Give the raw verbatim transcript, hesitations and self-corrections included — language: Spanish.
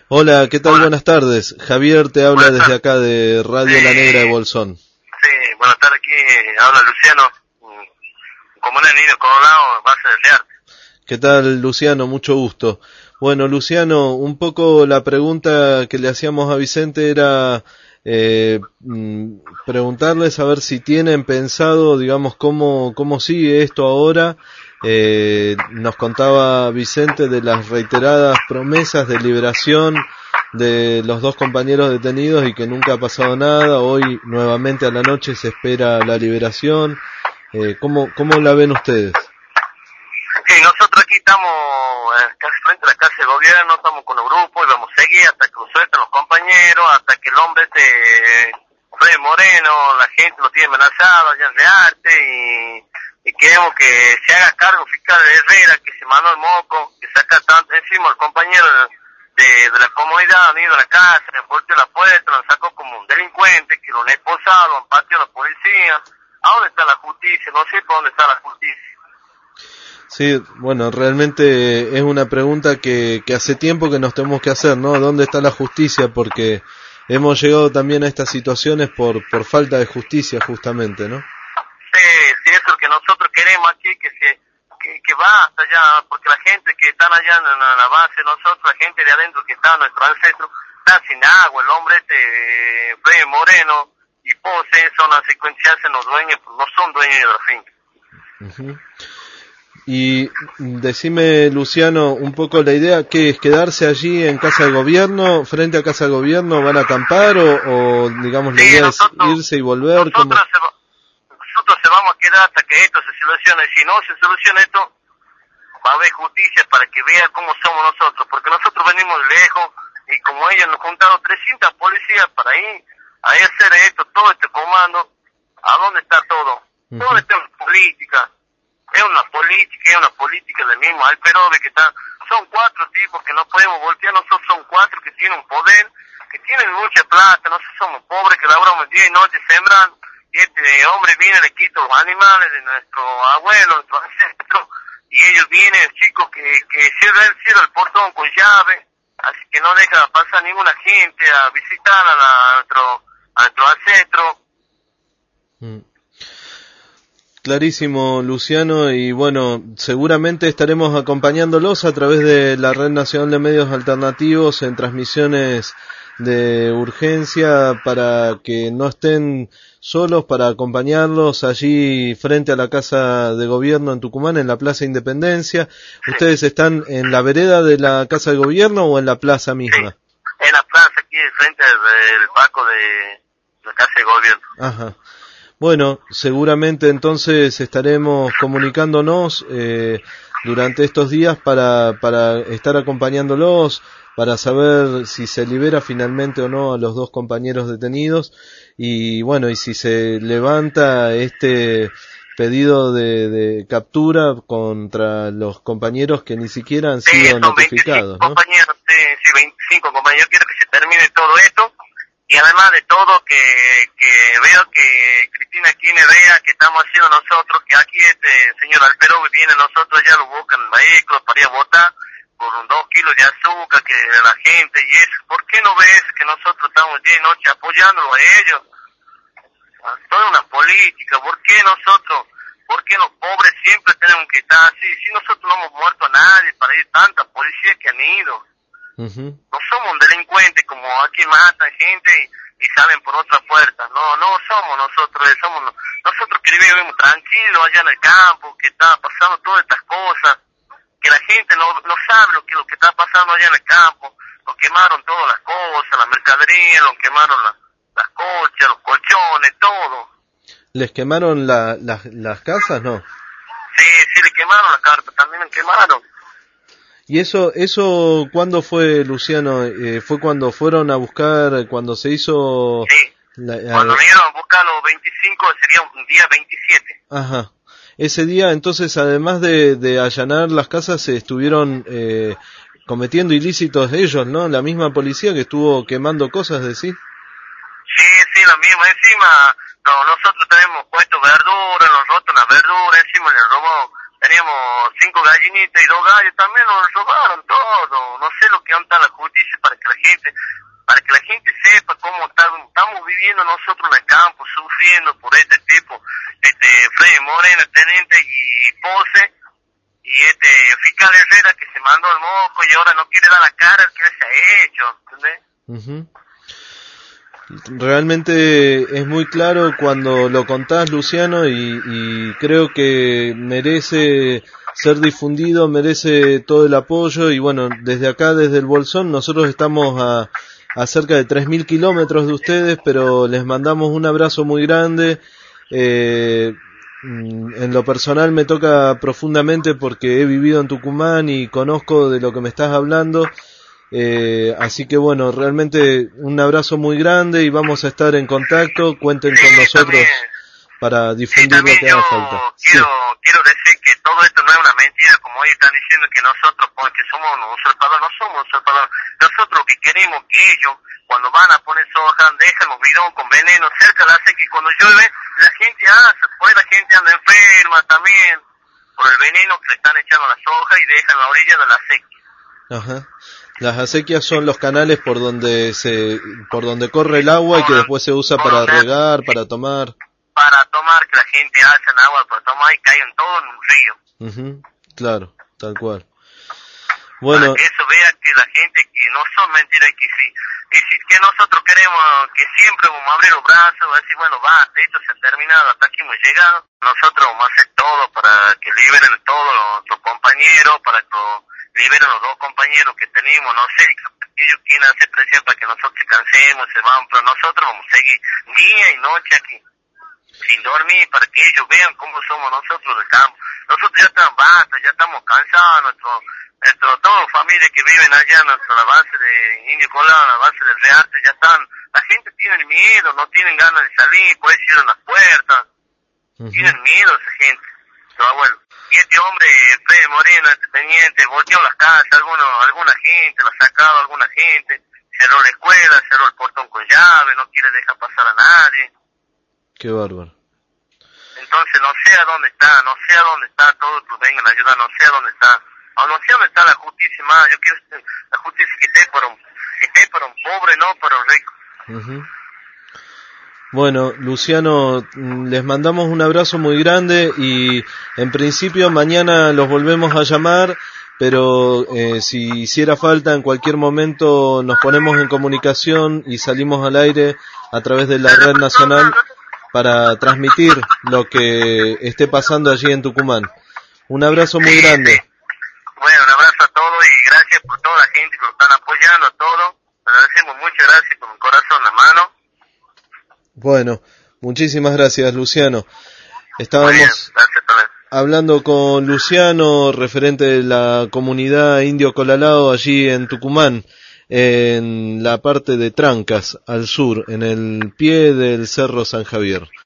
Hola, ¿qué tal? Hola. Buenas tardes. Javier te habla Buenas desde acá de Radio Sí. La Negra de Bolsón. Sí, buenas tardes, aquí eh, habla Luciano, mm, comuna de Nido Colorado, base del Lear. ¿Qué tal, Luciano? Mucho gusto. Bueno, Luciano, un poco la pregunta que le hacíamos a Vicente era eh, mm, preguntarles a ver si tienen pensado, digamos, cómo, cómo sigue esto ahora. Eh, nos contaba Vicente de las reiteradas promesas de liberación de los dos compañeros detenidos y que nunca ha pasado nada. Hoy nuevamente a la noche se espera la liberación. Eh, ¿cómo, cómo la ven ustedes? Sí, nosotros aquí estamos eh, casi frente a la casa de gobierno, estamos con los grupos y vamos a seguir hasta que lo suelten los compañeros, hasta que el hombre este, Fred Moreno, la gente lo tiene amenazado allá en Rearte y, y queremos que se haga cargo fiscal de Herrera, que se mandó el moco, que saca tanto encima al compañero de, de, de la comunidad, han ido a la casa, le volteó la puerta, lo sacó como un delincuente, que lo han esposado, lo han pateado a la policía. ¿A dónde está la justicia? No sé por dónde está la justicia. Sí, bueno, realmente es una pregunta que, que hace tiempo que nos tenemos que hacer, ¿no? ¿Dónde está la justicia? Porque hemos llegado también a estas situaciones por, por falta de justicia, justamente, ¿no? Sí, sí, eso es lo que nosotros queremos aquí, que se que, que va hasta allá, porque la gente que están allá en la, la base, nosotros, la gente de adentro que está, nuestros ancestros, están sin agua. El hombre este, Fred Moreno y Pose son las secuencias, los dueños, no son dueños de la finca. Uh-huh. Y decime, Luciano, un poco la idea, ¿qué es? ¿Quedarse allí en casa de gobierno, frente a casa de gobierno? ¿Van a acampar o, o digamos, la Sí, idea nosotros, es irse y volver? ¿Cómo? nosotros, se, va- nosotros se vamos a quedar hasta que esto se solucione. Si no se soluciona esto, va a haber justicia para que vea cómo somos nosotros, porque nosotros venimos de lejos y como ellos nos juntaron trescientas policías para ir a hacer esto, todo este comando, ¿a dónde está todo? Uh-huh. ¿Dónde está la política? Es una política, es una política del mismo Alperobe que está, son cuatro tipos que no podemos voltear, nosotros son cuatro que tienen un poder, que tienen mucha plata, nosotros somos pobres que laburamos día y noche sembrando, y este hombre viene, le quita los animales de nuestro abuelo, nuestros ancestros, y ellos vienen, chicos, que, que cierran cierra el portón con llave, así que no deja pasar ninguna gente a visitar a, la, a nuestro, a nuestro ancestro. Mm. Clarísimo, Luciano, y bueno, seguramente estaremos acompañándolos a través de la Red Nacional de Medios Alternativos en transmisiones de urgencia para que no estén solos, para acompañarlos allí frente a la Casa de Gobierno en Tucumán, en la Plaza Independencia. ¿Ustedes están en la vereda de la Casa de Gobierno o en la plaza misma? Sí, en la plaza aquí frente del Paco de la Casa de Gobierno. Ajá. Bueno, seguramente entonces estaremos comunicándonos eh, durante estos días para, para estar acompañándolos, para saber si se libera finalmente o no a los dos compañeros detenidos y bueno, y si se levanta este pedido de, de captura contra los compañeros que ni siquiera han sido sí, notificados, ¿no? Compañeros, sí, sí, veinticinco compañeros, quiero que se termine todo esto. Y además de todo, que, que veo que Cristina Kirchner vea que estamos haciendo nosotros, que aquí este señor Alperobe viene, nosotros ya lo buscan vehículos para ir a votar por un dos kilos de azúcar que de la gente y eso. ¿Por qué no ves que nosotros estamos día y noche apoyándolo a ellos? Toda una política. ¿Por qué nosotros, por qué los pobres siempre tenemos que estar así? Si nosotros no hemos muerto a nadie para ir tantas policías que han ido. Uh-huh. No somos un delincuente como aquí matan gente y, y salen por otra puerta. No, no somos nosotros, somos nosotros que vivimos tranquilos allá en el campo, que está pasando todas estas cosas, que la gente no, no sabe lo que, lo que está pasando allá en el campo. Lo quemaron todas las cosas, la mercadería, lo quemaron la, las cochas, los colchones, todo. ¿Les quemaron la, las, las casas? No. Sí, sí, le quemaron las cartas, también le quemaron. ¿Y eso, eso cuándo fue, Luciano? Eh, ¿Fue cuando fueron a buscar, cuando se hizo...? Sí, la, cuando vinieron a buscar los veinticinco sería un día veintisiete. Ajá. Ese día, entonces, además de, de allanar las casas, se estuvieron eh, cometiendo ilícitos ellos, ¿no? La misma policía que estuvo quemando cosas, ¿decís? Sí, sí, lo mismo. Encima, no, nosotros tenemos puesto verdura, nos roto una verdura, encima le robó teníamos cinco gallinitas y dos gallos, también nos robaron todo. No sé lo que anda la justicia para que la gente, para que la gente sepa cómo está, estamos viviendo nosotros en el campo, sufriendo por este tipo, este Freddy Moreno, teniente y Pose, y este fiscal Herrera que se mandó el moco y ahora no quiere dar la cara que se ha hecho, ¿entendés? Uh-huh. Realmente es muy claro cuando lo contás, Luciano, y, y creo que merece ser difundido, merece todo el apoyo. Y bueno, desde acá, desde el Bolsón, nosotros estamos a, a cerca de tres mil kilómetros de ustedes, pero les mandamos un abrazo muy grande. Eh, en lo personal me toca profundamente porque he vivido en Tucumán y conozco de lo que me estás hablando. Eh, así que bueno, realmente un abrazo muy grande y vamos a estar en contacto. Cuenten sí, con nosotros también, para difundir sí, lo que haga falta. Quiero, Sí. quiero decir que todo esto no es una mentira, como ellos están diciendo que nosotros, porque somos usurpadores, no somos usurpadores. Nosotros lo que queremos que ellos, cuando van a poner soja, dejan los bidón con veneno cerca de la sequía, y cuando llueve, la gente hace, pues la gente anda enferma también por el veneno que le están echando a la soja y dejan la orilla de la sequía. Ajá. Las acequias son los canales por donde se, por donde corre el agua y que después se usa para regar, para tomar. Para tomar, que la gente hace agua para tomar y caen todo en un río. Uh-huh. Claro, tal cual. Bueno. Para que eso vea que la gente que no son mentiras, que sí. Y si que nosotros queremos que siempre vamos a abrir los brazos, a decir, bueno, va, esto se ha terminado, hasta aquí hemos llegado. Nosotros vamos a hacer todo para que liberen a todos nuestros compañeros, para que liberen los dos compañeros que tenemos, no sé, ellos quieren hacer presión para que nosotros se cansemos, se van, pero nosotros vamos a seguir día y noche aquí, sin dormir, para que ellos vean cómo somos nosotros del campo. Nosotros ya estamos basta, ya estamos cansados, nuestro, nuestro, todas familias que viven allá, nuestra base de Indio Colado, la base del Rearte, ya están, la gente tiene miedo, no tienen ganas de salir, por eso cierran las puertas, uh-huh. Tienen miedo esa gente, su abuelo. Y este hombre, Freddy Moreno, este teniente, volteó las casas, alguno, alguna gente, lo ha sacado alguna gente, cerró la escuela, cerró el portón con llave, no quiere dejar pasar a nadie. Qué bárbaro. Entonces no sé a dónde está, no sé a dónde está, todos que vengan a ayudar, no sé a dónde está, o no sé a dónde está la justicia más, yo quiero la justicia que esté para un, que esté para un pobre, no para un rico. Uh-huh. Bueno, Luciano, les mandamos un abrazo muy grande y en principio mañana los volvemos a llamar, pero eh, si hiciera falta en cualquier momento nos ponemos en comunicación y salimos al aire a través de la red nacional para transmitir lo que esté pasando allí en Tucumán. Un abrazo muy grande. Bueno, un abrazo a todos y gracias por toda la gente que nos están apoyando a todos. Agradecemos muchas gracias con el corazón en la mano. Bueno, muchísimas gracias, Luciano. Estábamos bien, gracias, hablando con Luciano, referente de la comunidad Indio Colalao allí en Tucumán, en la parte de Trancas, al sur, en el pie del Cerro San Javier.